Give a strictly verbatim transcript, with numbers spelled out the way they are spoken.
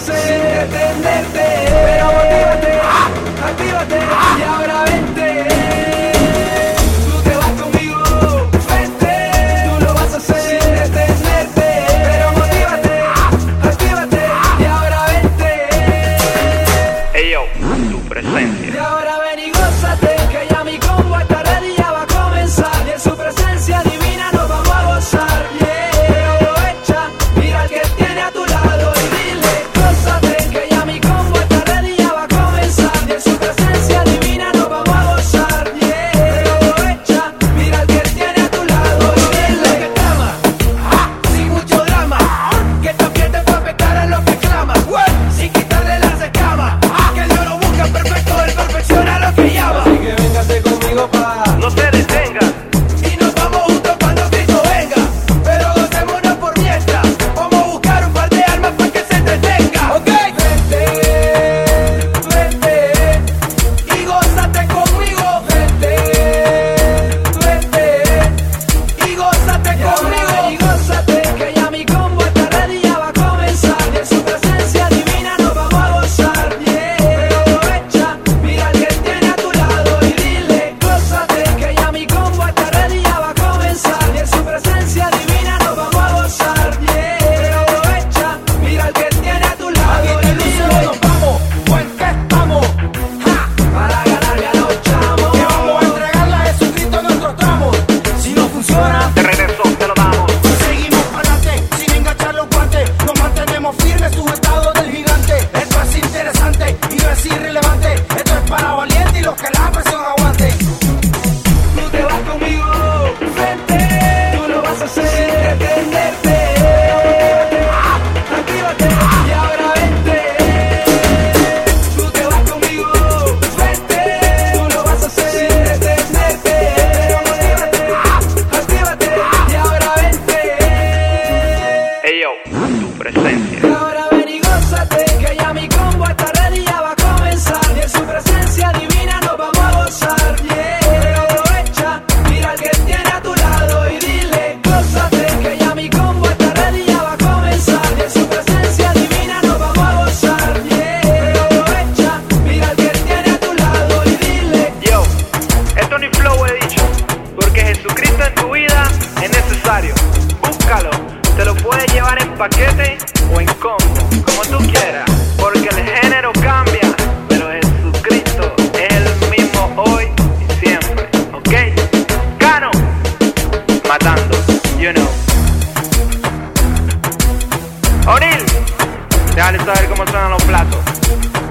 hacer sin detenerte. Pero motívate, actívate y ahora vente. Tú te vas conmigo, vente. Tú lo vas a hacer sin detenerte. Pero motívate, actívate y ahora vente. Ey yo, tu presencia. Y ahora ven y gózate, que ya mi combo está ready, ya va a comenzar. Y en su presencia divina nos vamos a gozar. Yeah, aprovecha, mira al que tiene a tu lado y dile, gózate, que ya mi combo está ready, ya va a comenzar. Y en su presencia divina nos vamos a gozar. Yeah, aprovecha, mira al que tiene a tu lado y dile que clama, sin mucho drama, que esta fiesta es para pecar a los que claman, sin quitarle las escamas, que Dios lo busca perfecto, él perfecciona lo que llama. Así que véngase conmigo pa, No te detengas. y nos vamos juntos cuando Cristo venga. Pero gocémonos por mientras, vamos a buscar un par de almas para que se entretenga. Ok, vente, vente y gózate conmigo. Vente, vente y gózate conmigo. Y gózate, que ya mi combo está ready, ya va a comenzar. Y en su presencia divina nos vamos a gozar. Yeah, aprovecha, mira al que tiene a tu lado y dile, gózate, que ya mi combo está ready, ya va a comenzar. Y en su presencia divina nos vamos a gozar. Yeah, aprovecha, mira al que tiene a tu lado y dile, nos vamos, o en qué estamos, ja, para ganarle a los chamos. Que vamos a entregarle a Jesucristo nuestros tramos. Si no funciona, De regreso te lo damos. seguimos para adelante, sin enganchar los guantes. Nos mantenemos firmes, sujetados del gigante. Esto es interesante y no es irrelevante. Esto es para valientes y los que la presión aguanten. Tú te vas conmigo, vente. Tú lo vas a hacer sin detenerte. Actívate y ahora vente. Tú te vas conmigo, vente. Tú lo vas a hacer sin detenerte. Actívate y ahora vente. Ey yo, tu presencia. Y ahora ven y gózate, que ya mi combo está ready, ya va a comenzar. Y en su presencia divina nos vamos a gozar. Yeah, aprovecha, mira al que tiene a tu lado y dile, gózate, que ya mi combo está ready, ya va a comenzar. Y en su presencia divina nos vamos a gozar. Yeah, aprovecha, mira al que tiene a tu lado y dile. Yo, esto ni flow he dicho, porque Jesucristo en tu vida es necesario. Búscalo, te lo puedes llevar en paquete o en combo, como tú quieras, porque el género cambia, pero Jesucristo es el mismo hoy y siempre, ¿ok? Cano, matando, you know. O'Neal, déjale saber cómo suenan los platos.